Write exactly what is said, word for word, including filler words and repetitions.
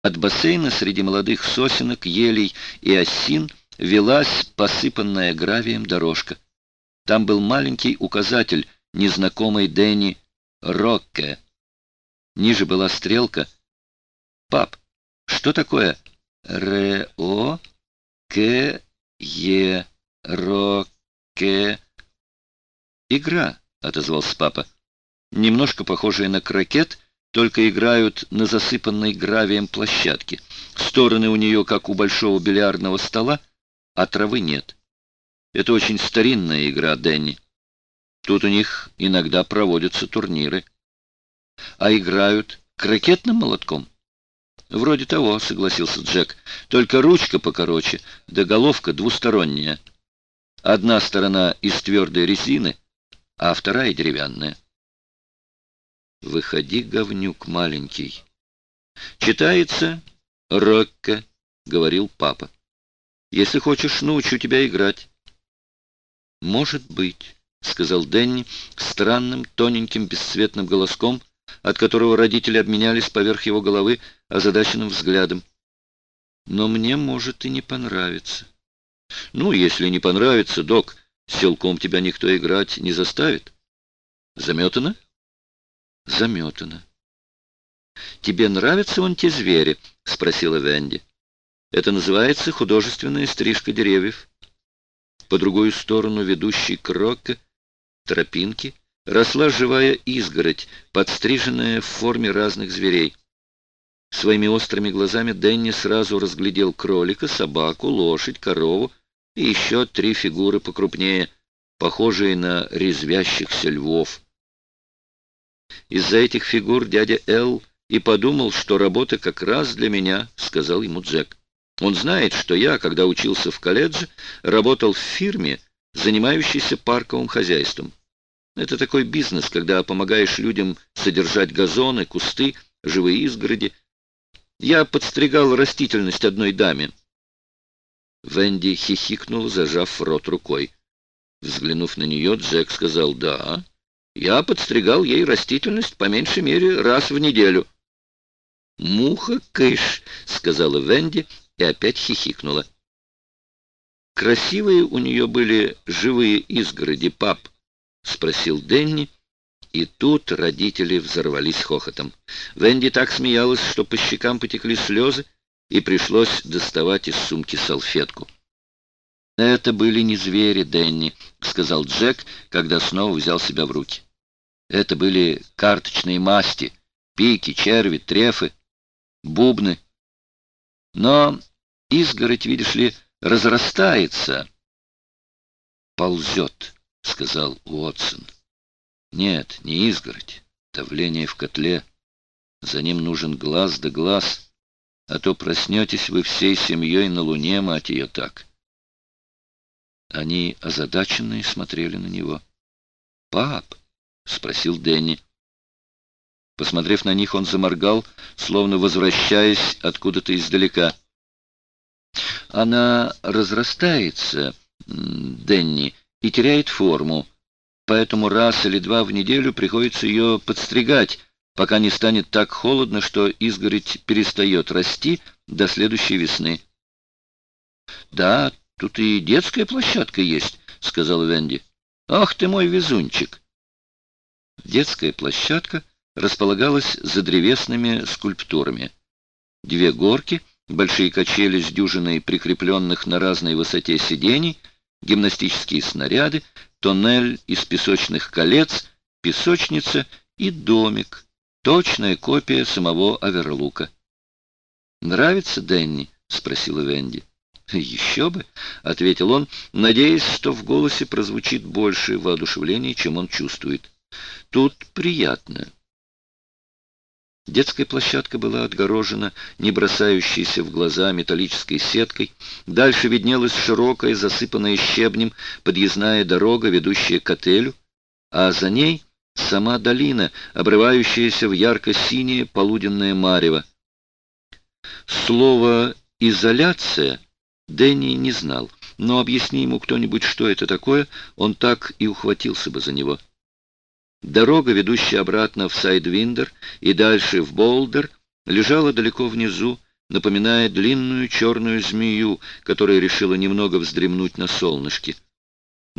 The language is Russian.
От бассейна среди молодых сосенок, елей и осин велась посыпанная гравием дорожка. Там был маленький указатель, незнакомый Дэнни Рокке. Ниже была стрелка. «Пап, что такое Р-О-К-Е-Рокке?» «Игра», — отозвался папа. «Немножко похожая на крокет, только играют на засыпанной гравием площадке. Стороны у нее, как у большого бильярдного стола, а травы нет. Это очень старинная игра, Дэнни. Тут у них иногда проводятся турниры. А играют крокетным молотком?» «Вроде того», — согласился Джек. «Только ручка покороче, да головка двусторонняя. Одна сторона из твердой резины, а вторая деревянная». «Выходи, говнюк маленький». «Читается Рокке», — говорил папа. «Если хочешь, научу тебя играть». «Может быть», — сказал Дэнни странным, тоненьким, бесцветным голоском, от которого родители обменялись поверх его головы озадаченным взглядом. «Но мне может и не понравиться». «Ну, если не понравится, док, силком тебя никто играть не заставит». «Заметано?» «Заметано». «Тебе нравятся вон те звери?» — спросила Венди. «Это называется художественная стрижка деревьев». По другую сторону ведущей к Рокке тропинки росла живая изгородь, подстриженная в форме разных зверей. Своими острыми глазами Дэнни сразу разглядел кролика, собаку, лошадь, корову и еще три фигуры покрупнее, похожие на резвящихся львов. «Из-за этих фигур дядя Эл и подумал, что работа как раз для меня», — сказал ему Джек. «Он знает, что я, когда учился в колледже, работал в фирме, занимающейся парковым хозяйством. Это такой бизнес, когда помогаешь людям содержать газоны, кусты, живые изгороди. Я подстригал растительность одной даме». Венди хихикнула, зажав рот рукой. Взглянув на нее, Джек сказал: «Да, я подстригал ей растительность по меньшей мере раз в неделю». «Муха-кыш», — сказала Венди и опять хихикнула. «Красивые у нее были живые изгороди, пап?» — спросил Дэнни, и тут родители взорвались хохотом. Венди так смеялась, что по щекам потекли слезы, и пришлось доставать из сумки салфетку. «Это были не звери, Дэнни», — сказал Джек, когда снова взял себя в руки. «Это были карточные масти, пики, черви, трефы, бубны. Но изгородь, видишь ли, разрастается». «Ползет», — сказал Уотсон. «Нет, не изгородь. Давление в котле. За ним нужен глаз да глаз. А то проснетесь вы всей семьей на Луне, мать ее, так». Они озадаченные смотрели на него. «Пап?» — спросил Дэнни. Посмотрев на них, он заморгал, словно возвращаясь откуда-то издалека. «Она разрастается, Дэнни, и теряет форму. Поэтому раз или два в неделю приходится ее подстригать, пока не станет так холодно, что изгородь перестает расти до следующей весны». «Да, тут и детская площадка есть», — сказал Венди. «Ах ты мой везунчик!» Детская площадка располагалась за древесными скульптурами. Две горки, большие качели с дюжиной прикрепленных на разной высоте сидений, гимнастические снаряды, тоннель из песочных колец, песочница и домик, точная копия самого Аверлука. «Нравится, Дэнни?» — спросила Венди. «Еще бы», — ответил он, надеясь, что в голосе прозвучит больше воодушевления, чем он чувствует. «Тут приятно». Детская площадка была отгорожена не бросающейся в глаза металлической сеткой. Дальше виднелась широкая, засыпанная щебнем подъездная дорога, ведущая к отелю, а за ней сама долина, обрывающаяся в ярко-синее полуденное марево. Слово «изоляция» Дэнни не знал, но объясни ему кто-нибудь, что это такое, он так и ухватился бы за него. Дорога, ведущая обратно в Сайдвиндер и дальше в Болдер, лежала далеко внизу, напоминая длинную черную змею, которая решила немного вздремнуть на солнышке.